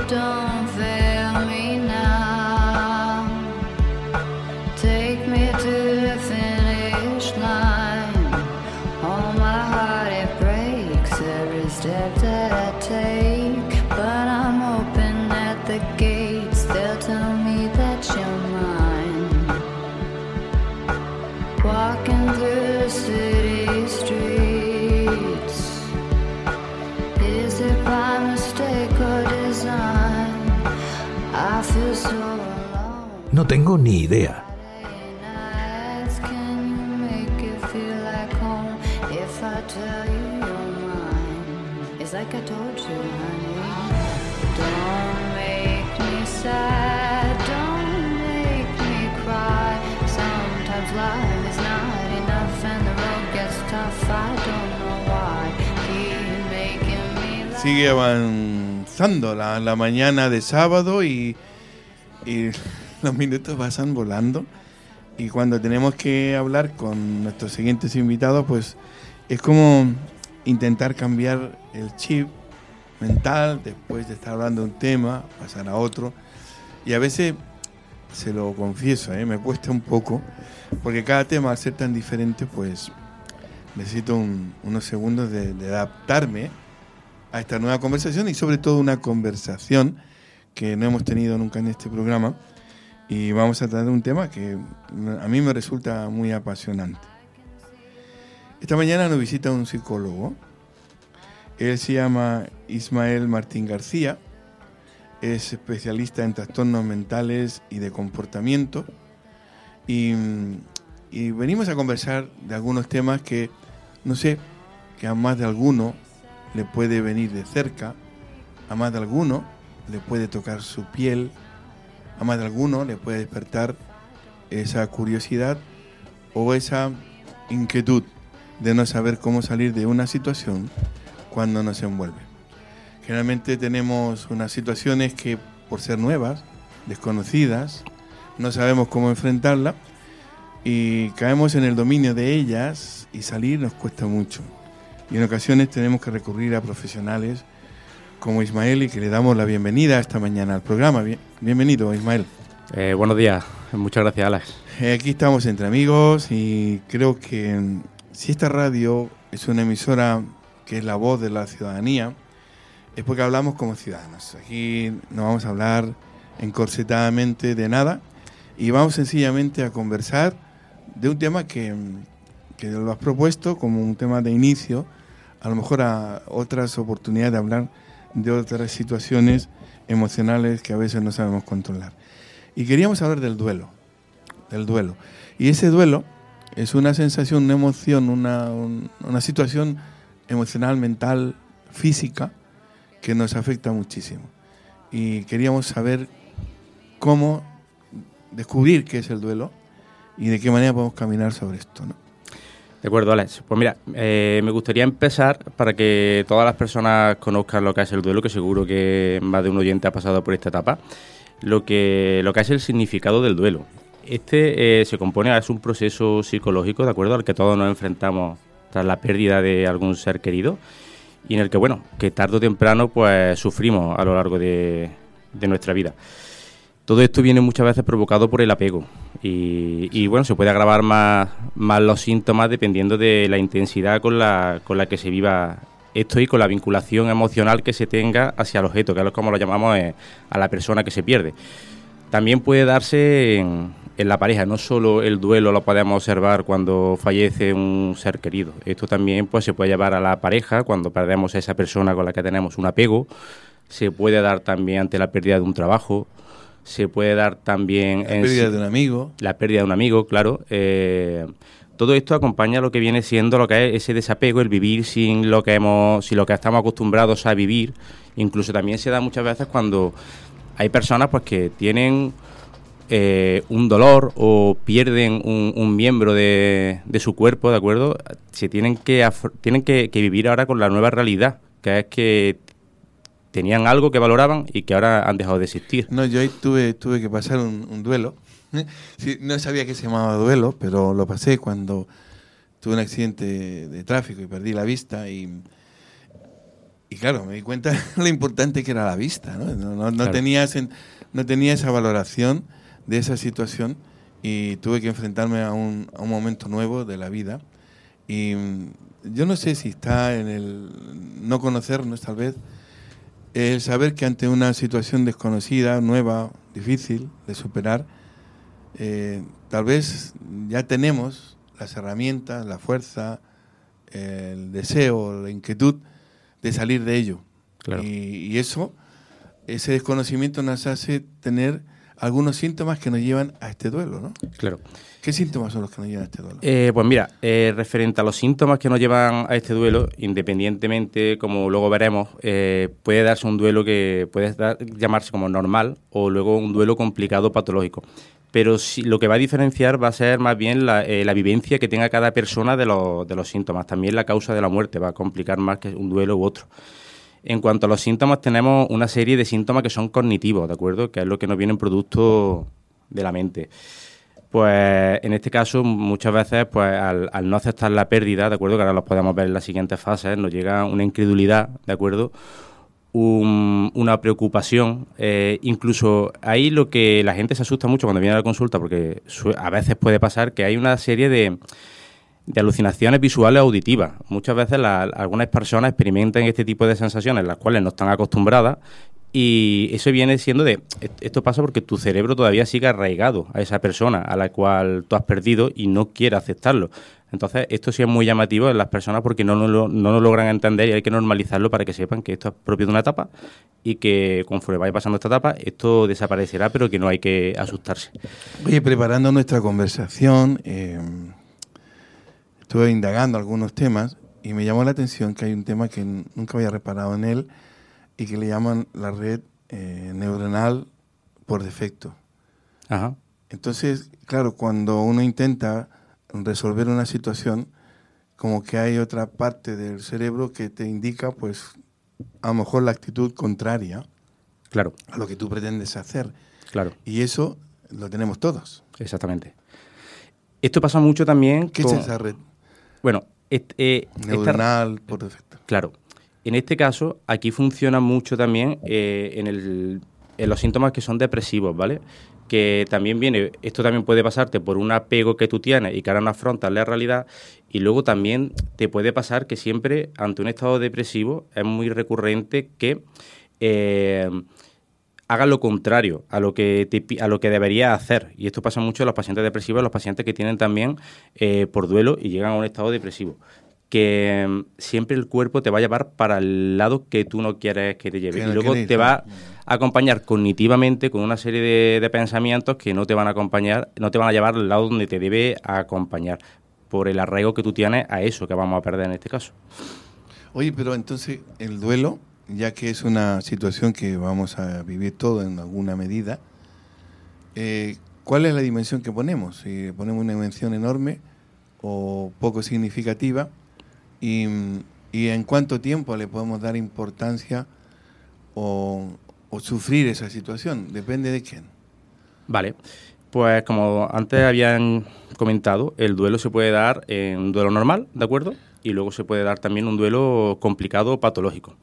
don't fail me now. Take me to the finish line. Oh, my heart, it breaks every step that I take. But I'm open at the gates. They'll tell me that you're mine. Walking through the city streets. Is it by mistake or design? I feel so alone. No tengo ni idea. Can you make it feel like home if I tell you you're mine? It's like I told you, honey. Don't make me sad, don't make me cry. Sometimes life is not enough and the road gets tough. I don't know why. Keep making me laugh. Sigue avanzando la mañana de sábado y los minutos pasan volando. Y cuando tenemos que hablar con nuestros siguientes invitados, pues es como intentar cambiar el chip mental después de estar hablando de un tema, pasar a otro. Y a veces, se lo confieso, me cuesta un poco, porque cada tema, al ser tan diferente, pues necesito unos segundos de adaptarme a esta nueva conversación y sobre todo una conversación que no hemos tenido nunca en este programa. Y vamos a tratar un tema que a mí me resulta muy apasionante. Esta mañana nos visita un psicólogo. Él se llama Ismael Martín García. Es especialista en trastornos mentales y de comportamiento. Y venimos a conversar de algunos temas que, no sé, que a más de alguno le puede venir de cerca, a más de alguno le puede tocar su piel, a más de alguno le puede despertar esa curiosidad o esa inquietud de no saber cómo salir de una situación cuando nos envuelve. Generalmente tenemos unas situaciones que, por ser nuevas, desconocidas, no sabemos cómo enfrentarla y caemos en el dominio de ellas y salir nos cuesta mucho. Y en ocasiones tenemos que recurrir a profesionales como Ismael y que le damos la bienvenida esta mañana al programa. Bienvenido, Ismael. Buenos días, muchas gracias, Alex. Aquí estamos entre amigos y creo que si esta radio es una emisora que es la voz de la ciudadanía, es porque hablamos como ciudadanos. Aquí no vamos a hablar encorsetadamente de nada y vamos sencillamente a conversar de un tema que lo has propuesto como un tema de inicio, a lo mejor a otras oportunidades de hablar de otras situaciones emocionales que a veces no sabemos controlar. Y queríamos hablar del duelo. Y ese duelo es una sensación, una emoción, una situación emocional, mental, física, que nos afecta muchísimo. Y queríamos saber cómo descubrir qué es el duelo y de qué manera podemos caminar sobre esto, ¿no? De acuerdo, Alex. Pues mira, me gustaría empezar para que todas las personas conozcan lo que es el duelo, que seguro que más de un oyente ha pasado por esta etapa, lo que es el significado del duelo. Se compone, es un proceso psicológico, ¿de acuerdo?, al que todos nos enfrentamos tras la pérdida de algún ser querido y en el que, bueno, que tarde o temprano pues sufrimos a lo largo de nuestra vida. Todo esto viene muchas veces provocado por el apego y bueno, se puede agravar más los síntomas dependiendo de la intensidad con la que se viva esto y con la vinculación emocional que se tenga hacia el objeto, que es como lo llamamos a la persona que se pierde. También puede darse en la pareja, no solo el duelo lo podemos observar cuando fallece un ser querido, esto también pues se puede llevar a la pareja cuando perdemos a esa persona con la que tenemos un apego, se puede dar también ante la pérdida de un trabajo, se puede dar también... La pérdida de un amigo. La pérdida de un amigo, claro. Todo esto acompaña lo que viene siendo lo que es ese desapego, el vivir sin lo que estamos acostumbrados a vivir. Incluso también se da muchas veces cuando hay personas pues que tienen un dolor o pierden un miembro de su cuerpo, ¿de acuerdo? Se tienen que vivir ahora con la nueva realidad, que es que tenían algo que valoraban y que ahora han dejado de existir. No, yo ahí tuve que pasar un duelo. Sí, no sabía que se llamaba duelo, pero lo pasé cuando tuve un accidente de tráfico y perdí la vista y Y claro, me di cuenta lo importante que era la vista, ¿no? No Claro. tenía esa valoración de esa situación y tuve que enfrentarme a un momento nuevo de la vida. Y yo no sé si está en el no conocernos, tal vez, el saber que ante una situación desconocida, nueva, difícil de superar, tal vez ya tenemos las herramientas, la fuerza, el deseo, la inquietud de salir de ello. Claro. Y ese desconocimiento nos hace tener algunos síntomas que nos llevan a este duelo, ¿no? Claro. ¿Qué síntomas son los que nos llevan a este duelo? Pues mira, referente a los síntomas que nos llevan a este duelo, independientemente, como luego veremos, puede darse un duelo que puede llamarse como normal o luego un duelo complicado patológico. Pero lo que va a diferenciar va a ser más bien la vivencia que tenga cada persona de los síntomas. También la causa de la muerte va a complicar más que un duelo u otro. En cuanto a los síntomas, tenemos una serie de síntomas que son cognitivos, ¿de acuerdo? Que es lo que nos viene en producto de la mente. Pues en este caso, muchas veces, pues al no aceptar la pérdida, ¿de acuerdo? Que ahora los podemos ver en las siguientes fases, nos llega una incredulidad, ¿de acuerdo? Una preocupación, incluso ahí lo que la gente se asusta mucho cuando viene a la consulta, porque a veces puede pasar que hay una serie de alucinaciones visuales o auditivas. Muchas veces algunas personas experimentan este tipo de sensaciones, las cuales no están acostumbradas, y eso viene siendo esto pasa porque tu cerebro todavía sigue arraigado a esa persona a la cual tú has perdido y no quiere aceptarlo. Entonces, esto sí es muy llamativo en las personas porque no lo logran entender y hay que normalizarlo para que sepan que esto es propio de una etapa y que conforme vaya pasando esta etapa, esto desaparecerá, pero que no hay que asustarse. Oye, preparando nuestra conversación, estuve indagando algunos temas y me llamó la atención que hay un tema que nunca había reparado en él y que le llaman la red neuronal por defecto. Ajá. Entonces, claro, cuando uno intenta resolver una situación, como que hay otra parte del cerebro que te indica, pues, a lo mejor la actitud contraria, claro, a lo que tú pretendes hacer. Claro. Y eso lo tenemos todos. Exactamente. Esto pasa mucho también ¿Qué es esa red? Bueno, neuronal por defecto. Claro. En este caso, aquí funciona mucho también en los síntomas que son depresivos, ¿vale? Que también esto también puede pasarte por un apego que tú tienes y que ahora no afrontas la realidad, y luego también te puede pasar que siempre ante un estado depresivo es muy recurrente que hagas lo contrario a lo que deberías hacer, y esto pasa mucho en los pacientes depresivos, en los pacientes que tienen también por duelo y llegan a un estado depresivo, que siempre el cuerpo te va a llevar para el lado que tú no quieres que te lleve. Y luego te va a acompañar cognitivamente con una serie de pensamientos que no te van a acompañar, no te van a llevar al lado donde te debe acompañar, por el arraigo que tú tienes a eso que vamos a perder en este caso. Oye, pero entonces el duelo, ya que es una situación que vamos a vivir todo en alguna medida, ¿cuál es la dimensión que ponemos? Si ponemos una dimensión enorme o poco significativa, y en cuánto tiempo le podemos dar importancia o sufrir esa situación, depende de quién. Vale, pues como antes habían comentado, el duelo se puede dar en un duelo normal, ¿de acuerdo? Y luego se puede dar también un duelo complicado o patológico.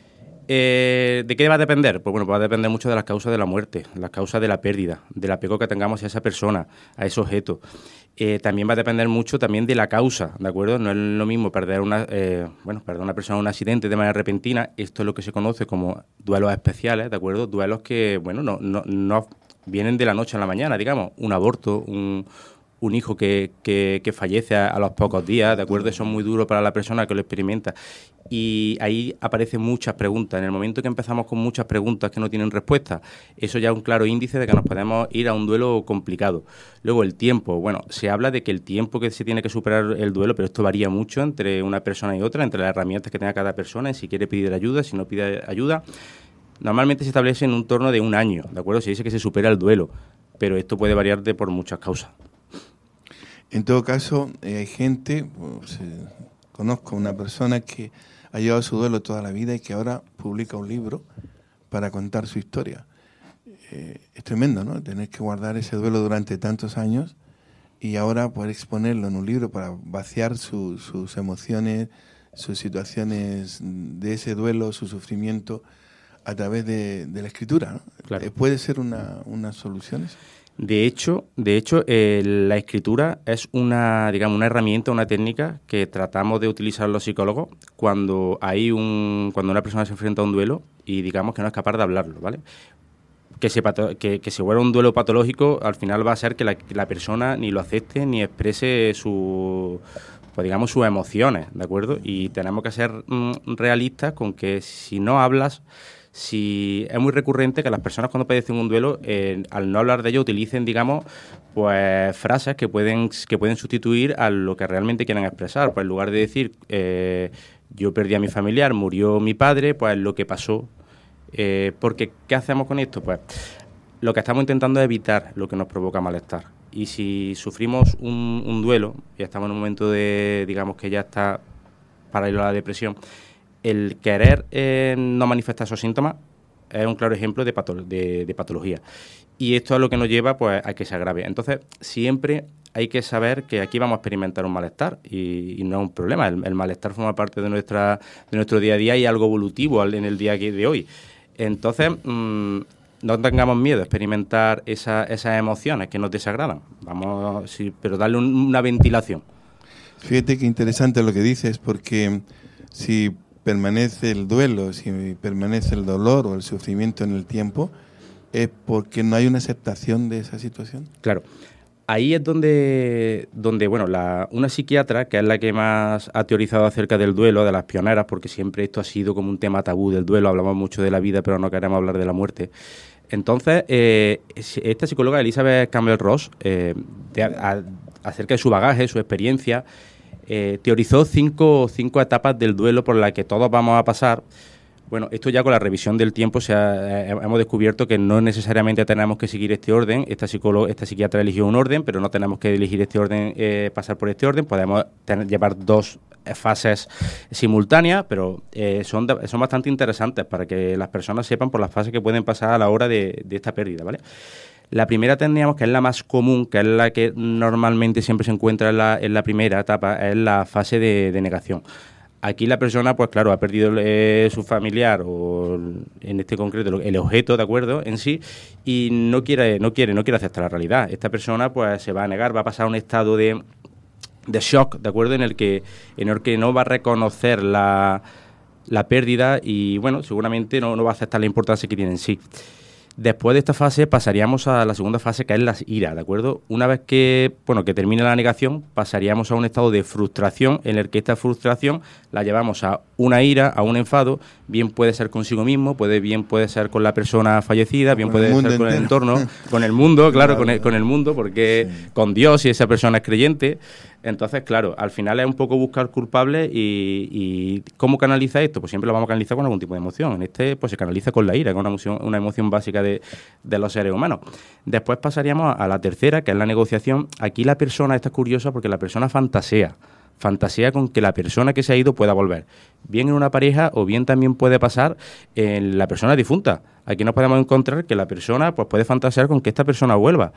¿De qué va a depender? Pues bueno, va a depender mucho de las causas de la muerte, las causas de la pérdida, del apego que tengamos a esa persona, a ese objeto. También va a depender mucho también de la causa, ¿de acuerdo? No es lo mismo perder una persona en un accidente de manera repentina. Esto es lo que se conoce como duelos especiales, ¿de acuerdo? Duelos que, bueno, no vienen de la noche a la mañana, digamos. Un aborto, un hijo que fallece a los pocos días, ¿de acuerdo? Eso es muy duro para la persona que lo experimenta. Y ahí aparecen muchas preguntas. En el momento que empezamos con muchas preguntas que no tienen respuesta, eso ya es un claro índice de que nos podemos ir a un duelo complicado. Luego, el tiempo. Bueno, se habla de que el tiempo que se tiene que superar el duelo, pero esto varía mucho entre una persona y otra, entre las herramientas que tenga cada persona, si quiere pedir ayuda, si no pide ayuda. Normalmente se establece en un torno de un año, ¿de acuerdo? Se dice que se supera el duelo, pero esto puede variar por muchas causas. En todo caso, hay gente, pues, conozco una persona que ha llevado su duelo toda la vida y que ahora publica un libro para contar su historia. Es tremendo, ¿no? Tener que guardar ese duelo durante tantos años y ahora poder exponerlo en un libro para vaciar sus emociones, sus situaciones de ese duelo, su sufrimiento, a través de la escritura, ¿no? Claro. ¿Puede ser una solución eso? De hecho, la escritura es una herramienta, una técnica que tratamos de utilizar los psicólogos cuando una persona se enfrenta a un duelo y digamos que no es capaz de hablarlo, ¿vale? Que se vuelva un duelo patológico, al final va a ser que la persona ni lo acepte ni exprese sus emociones, ¿de acuerdo? Y tenemos que ser realistas con que si no hablas, si es muy recurrente que las personas cuando padecen un duelo, al no hablar de ello, utilicen, digamos, pues frases que pueden sustituir a lo que realmente quieren expresar. Pues en lugar de decir, yo perdí a mi familiar, murió mi padre, pues lo que pasó. Porque, ¿qué hacemos con esto? Pues lo que estamos intentando es evitar lo que nos provoca malestar. Y si sufrimos un duelo y estamos en un momento de, digamos, que ya está paralelo a la depresión, el querer no manifestar esos síntomas es un claro ejemplo de patología. Y esto es lo que nos lleva pues a que se agrave. Entonces, siempre hay que saber que aquí vamos a experimentar un malestar y no es un problema. El malestar forma parte de nuestro día a día y algo evolutivo en el día de hoy. Entonces, no tengamos miedo a experimentar esas emociones que nos desagradan. Pero darle una ventilación. Fíjate qué interesante lo que dices, porque si permanece el duelo, si permanece el dolor o el sufrimiento en el tiempo, es porque no hay una aceptación de esa situación. Claro. Ahí es donde bueno, una psiquiatra, que es la que más ha teorizado acerca del duelo, de las pioneras, porque siempre esto ha sido como un tema tabú del duelo, hablamos mucho de la vida, pero no queremos hablar de la muerte. Entonces, esta psicóloga, Elizabeth Campbell-Ross, acerca de su bagaje, su experiencia, teorizó cinco etapas del duelo por las que todos vamos a pasar. Bueno, esto ya con la revisión del tiempo hemos descubierto que no necesariamente tenemos que seguir este orden. Esta psiquiatra eligió un orden, pero no tenemos que elegir este orden, pasar por este orden. Podemos llevar dos fases simultáneas, pero son bastante interesantes para que las personas sepan por las fases que pueden pasar a la hora de esta pérdida, ¿vale? La primera tendríamos, que es la más común, que es la que normalmente siempre se encuentra en la primera etapa, es la fase de negación. Aquí la persona, pues claro, ha perdido su familiar o en este concreto el objeto, ¿de acuerdo?, en sí, y no quiere aceptar la realidad. Esta persona pues se va a negar, va a pasar a un estado de shock, ¿de acuerdo?, en el que no va a reconocer la pérdida y, bueno, seguramente no va a aceptar la importancia que tiene en sí. Después de esta fase pasaríamos a la segunda fase, que es la ira, ¿de acuerdo? Una vez que termine la negación, pasaríamos a un estado de frustración, en el que esta frustración la llevamos a una ira, a un enfado, bien puede ser consigo mismo, bien puede ser con la persona fallecida, bien puede ser con el entorno, con el mundo, claro, con el mundo, porque sí, con Dios, si esa persona es creyente. Entonces, claro, al final es un poco buscar culpables y ¿cómo canaliza esto? Pues siempre lo vamos a canalizar con algún tipo de emoción. En este, pues se canaliza con la ira, con una emoción básica de los seres humanos. Después pasaríamos a la tercera, que es la negociación. Aquí la persona está curiosa porque la persona fantasea con que la persona que se ha ido pueda volver. Bien en una pareja o bien también puede pasar en la persona difunta. Aquí nos podemos encontrar que la persona pues puede fantasear con que esta persona vuelva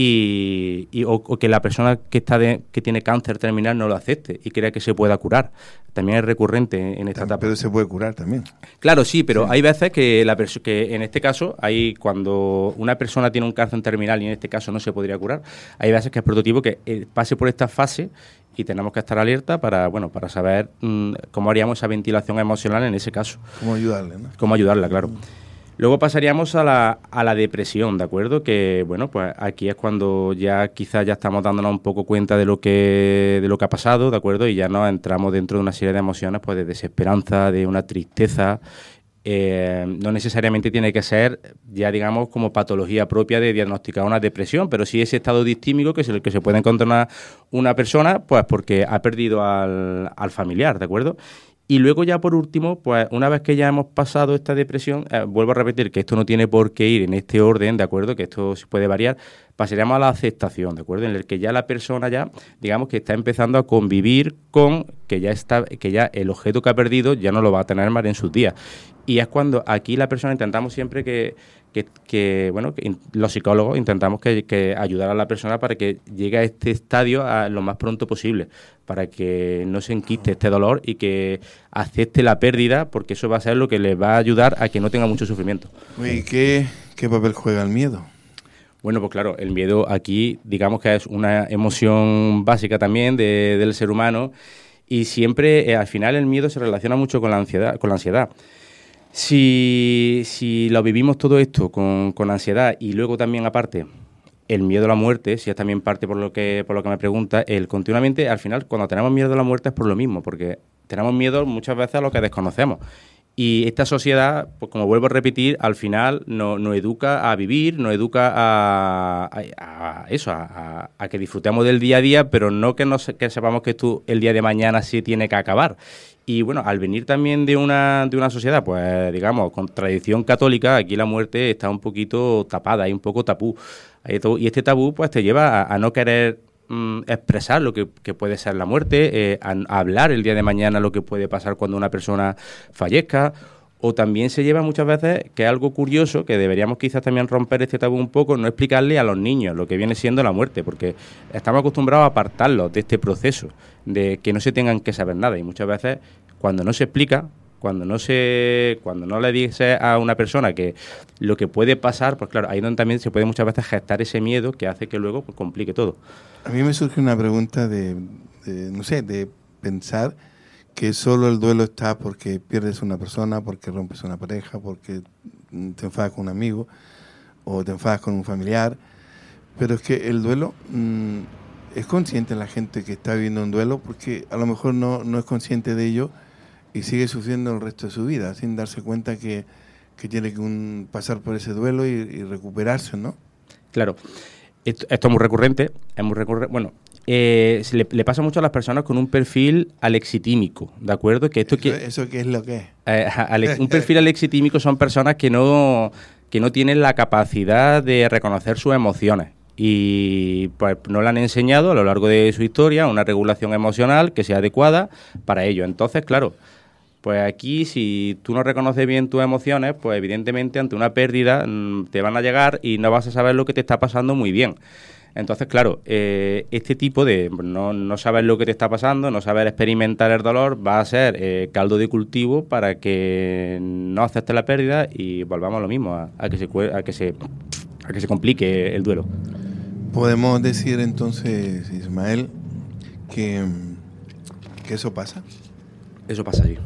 o que la persona que tiene cáncer terminal no lo acepte y crea que se pueda curar. También es recurrente en esta etapa. Pero se puede curar también. Claro, sí, pero sí, hay veces que en este caso, cuando una persona tiene un cáncer terminal y en este caso no se podría curar, hay veces que es prototipo que pase por esta fase y tenemos que estar alerta para saber cómo haríamos esa ventilación emocional en ese caso. Cómo ayudarle, ¿no? Cómo ayudarla, claro. Luego pasaríamos a la depresión, ¿de acuerdo? Que, bueno, pues aquí es cuando ya quizás ya estamos dándonos un poco cuenta de lo que ha pasado, ¿de acuerdo? Y ya nos entramos dentro de una serie de emociones, pues de desesperanza, de una tristeza. No necesariamente tiene que ser ya, digamos, como patología propia de diagnosticar una depresión, pero sí ese estado distímico que se puede encontrar una persona, pues porque ha perdido al familiar, ¿de acuerdo? Y luego ya por último, pues una vez que ya hemos pasado esta depresión, vuelvo a repetir que esto no tiene por qué ir en este orden, ¿de acuerdo? Que esto se puede variar, pasaríamos a la aceptación, ¿de acuerdo? En el que ya la persona ya, digamos que está empezando a convivir con que ya el objeto que ha perdido ya no lo va a tener más en sus días. Y es cuando aquí la persona intentamos siempre que bueno, que los psicólogos intentamos que ayudar a la persona para que llegue a este estadio lo más pronto posible, para que no se enquiste este dolor y que acepte la pérdida, porque eso va a ser lo que le va a ayudar a que no tenga mucho sufrimiento. ¿Y qué papel juega el miedo? Bueno, pues claro, el miedo aquí, digamos que es una emoción básica también del ser humano, y siempre, al final, el miedo se relaciona mucho con la ansiedad. Si lo vivimos todo esto con ansiedad, y luego también, aparte, el miedo a la muerte, si es también parte por lo que me pregunta, continuamente, al final, cuando tenemos miedo a la muerte es por lo mismo, porque tenemos miedo muchas veces a lo que desconocemos. Y esta sociedad, pues como vuelvo a repetir, al final nos educa a vivir, nos educa a que disfrutemos del día a día, pero no que sepamos que esto el día de mañana sí tiene que acabar. Y bueno, al venir también de una sociedad, pues digamos, con tradición católica, aquí la muerte está un poquito tapada, hay un poco tabú. Y este tabú pues te lleva a no querer expresar lo que puede ser la muerte, a hablar el día de mañana lo que puede pasar cuando una persona fallezca, o también se lleva muchas veces, que es algo curioso, que deberíamos quizás también romper este tabú un poco, no explicarle a los niños lo que viene siendo la muerte, porque estamos acostumbrados a apartarlos de este proceso, de que no se tengan que saber nada, y muchas veces cuando no se explica, cuando no le dices a una persona que lo que puede pasar, pues claro, ahí donde también se puede muchas veces gestar ese miedo que hace que luego pues, complique todo. A mí me surge una pregunta de pensar que solo el duelo está porque pierdes una persona, porque rompes una pareja, porque te enfadas con un amigo o te enfadas con un familiar, pero es que el duelo es consciente la gente que está viviendo un duelo, porque a lo mejor no es consciente de ello y sigue sufriendo el resto de su vida sin darse cuenta que tiene que pasar por ese duelo y recuperarse, ¿no? Claro. Esto es muy recurrente, Bueno, le pasa mucho a las personas con un perfil alexitímico, ¿de acuerdo? Que ¿Eso qué es lo que es? Un perfil alexitímico son personas que no tienen la capacidad de reconocer sus emociones y pues no le han enseñado a lo largo de su historia una regulación emocional que sea adecuada para ello. Entonces, claro, pues aquí, si tú no reconoces bien tus emociones, pues evidentemente ante una pérdida te van a llegar y no vas a saber lo que te está pasando muy bien. Entonces, claro, este tipo de no saber lo que te está pasando, no saber experimentar el dolor, va a ser caldo de cultivo para que no aceptes la pérdida y volvamos a lo mismo, a que se complique el duelo. Podemos decir entonces, Ismael, que eso pasa. Eso pasa allí.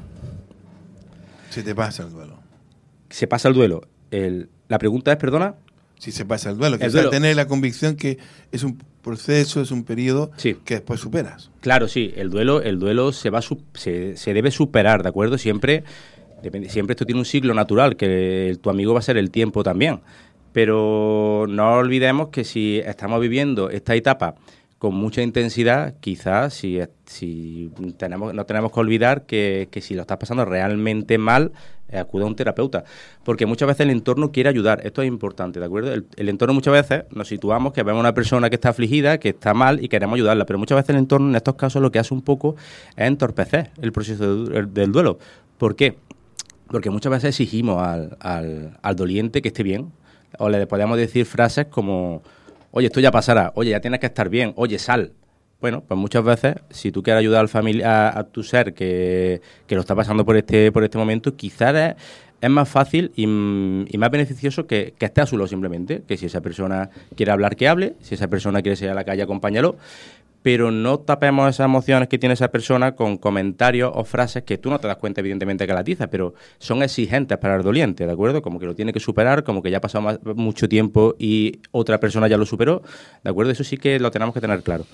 Si te pasa el duelo. Se pasa el duelo. La pregunta es, perdona. Si se pasa el duelo. Que tener la convicción que es un proceso, es un periodo que después superas. Claro, sí. El duelo se debe superar, ¿de acuerdo? Siempre esto tiene un ciclo natural, que tu amigo va a ser el tiempo también. Pero no olvidemos que si estamos viviendo esta etapa con mucha intensidad, quizás no tenemos que olvidar que si lo estás pasando realmente mal, acuda a un terapeuta. Porque muchas veces el entorno quiere ayudar. Esto es importante, ¿de acuerdo? El entorno muchas veces nos situamos que vemos a una persona que está afligida, que está mal y queremos ayudarla. Pero muchas veces el entorno en estos casos lo que hace un poco es entorpecer el proceso del duelo. ¿Por qué? Porque muchas veces exigimos al doliente que esté bien. O le podemos decir frases como: oye, esto ya pasará, oye, ya tienes que estar bien, oye, sal. Bueno, pues muchas veces, si tú quieres ayudar a tu ser que lo está pasando por este momento, quizás es más fácil y más beneficioso que esté a su lado simplemente. Que si esa persona quiere hablar, que hable. Si esa persona quiere salir a la calle, acompáñalo. Pero no tapemos esas emociones que tiene esa persona con comentarios o frases que tú no te das cuenta, evidentemente, que la dices, pero son exigentes para el doliente, ¿de acuerdo? Como que lo tiene que superar, como que ya ha pasado mucho tiempo y otra persona ya lo superó, ¿de acuerdo? Eso sí que lo tenemos que tener claro.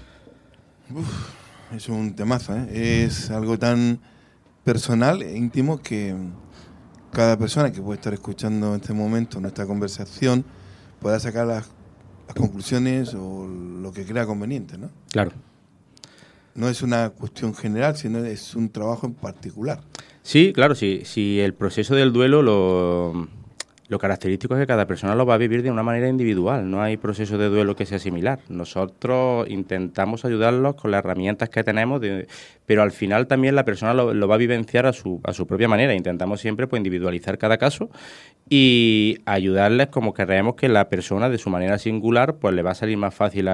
Es un temazo, ¿eh? Es algo tan personal e íntimo que cada persona que puede estar escuchando en este momento nuestra conversación pueda sacar las conclusiones o lo que crea conveniente, ¿no? Claro. No es una cuestión general, sino es un trabajo en particular. Sí, claro, sí. Si el proceso del duelo Lo característico es que cada persona lo va a vivir de una manera individual, no hay proceso de duelo que sea similar. Nosotros intentamos ayudarlos con las herramientas que tenemos, pero al final también la persona lo va a vivenciar a su propia manera. Intentamos siempre pues individualizar cada caso y ayudarles como creemos que la persona de su manera singular pues le va a salir más fácil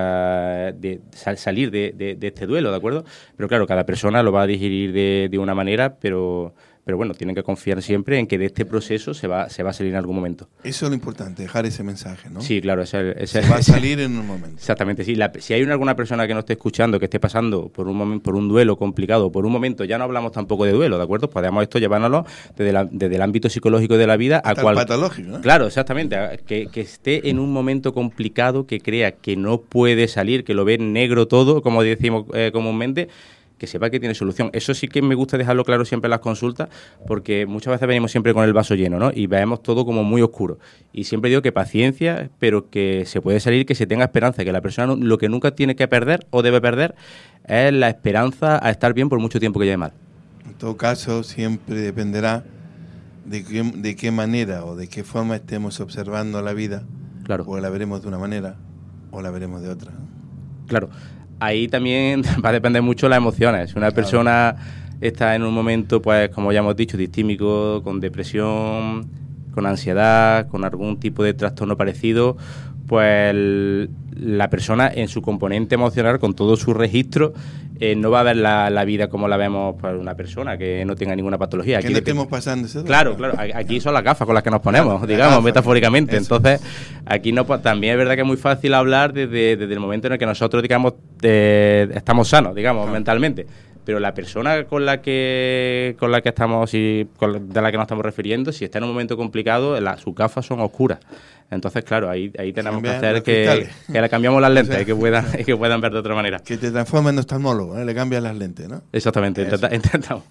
salir de este duelo, ¿de acuerdo? Pero claro, cada persona lo va a digerir de una manera, pero bueno, tienen que confiar siempre en que de este proceso se va a salir en algún momento. Eso es lo importante, dejar ese mensaje, ¿no? Sí, claro. Se va a salir en un momento. Exactamente, sí. Si hay alguna persona que no esté escuchando, que esté pasando por un duelo complicado, por un momento, ya no hablamos tampoco de duelo, ¿de acuerdo? Podemos esto llevárnoslo desde el ámbito psicológico de la vida hasta el patológico, ¿no? Claro, exactamente. Que esté en un momento complicado, que crea que no puede salir, que lo ve negro todo, como decimos comúnmente, que sepa que tiene solución. Eso sí que me gusta dejarlo claro siempre en las consultas, porque muchas veces venimos siempre con el vaso lleno, ¿no? Y vemos todo como muy oscuro. Y siempre digo que paciencia, pero que se puede salir, que se tenga esperanza, que la persona lo que nunca tiene que perder o debe perder es la esperanza a estar bien por mucho tiempo que lleve mal. En todo caso, siempre dependerá de qué manera o de qué forma estemos observando la vida. Claro. O la veremos de una manera o la veremos de otra, ¿no? Claro. Ahí también va a depender mucho de las emociones. Si una persona está en un momento, pues como ya hemos dicho, distímico, con depresión, con ansiedad, con algún tipo de trastorno parecido, pues la persona en su componente emocional, con todo su registro, no va a ver la vida como la vemos para una persona que no tenga ninguna patología. Que no estemos pasando ese Claro. Aquí son las gafas con las que nos ponemos, digamos, metafóricamente. Eso. Entonces, aquí también es verdad que es muy fácil hablar desde el momento en el que nosotros, digamos, estamos sanos, digamos, mentalmente. Pero la persona con la que estamos de la que nos estamos refiriendo, si está en un momento complicado, sus gafas son oscuras. Entonces, claro, ahí tenemos que hacer que le cambiamos las lentes, y que puedan ver de otra manera. Que te transforma en oftalmólogo, ¿no? Le cambias las lentes, ¿no? Exactamente, intentamos.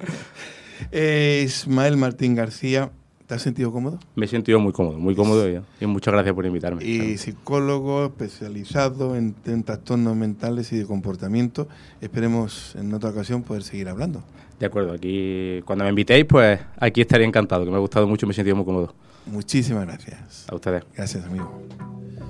Ismael Martín García, ¿te has sentido cómodo? Me he sentido muy cómodo y muchas gracias por invitarme. Y psicólogo especializado en trastornos mentales y de comportamiento. Esperemos en otra ocasión poder seguir hablando. De acuerdo, aquí cuando me invitéis, pues aquí estaría encantado, que me ha gustado mucho y me he sentido muy cómodo. Muchísimas gracias. A ustedes. Gracias, amigo.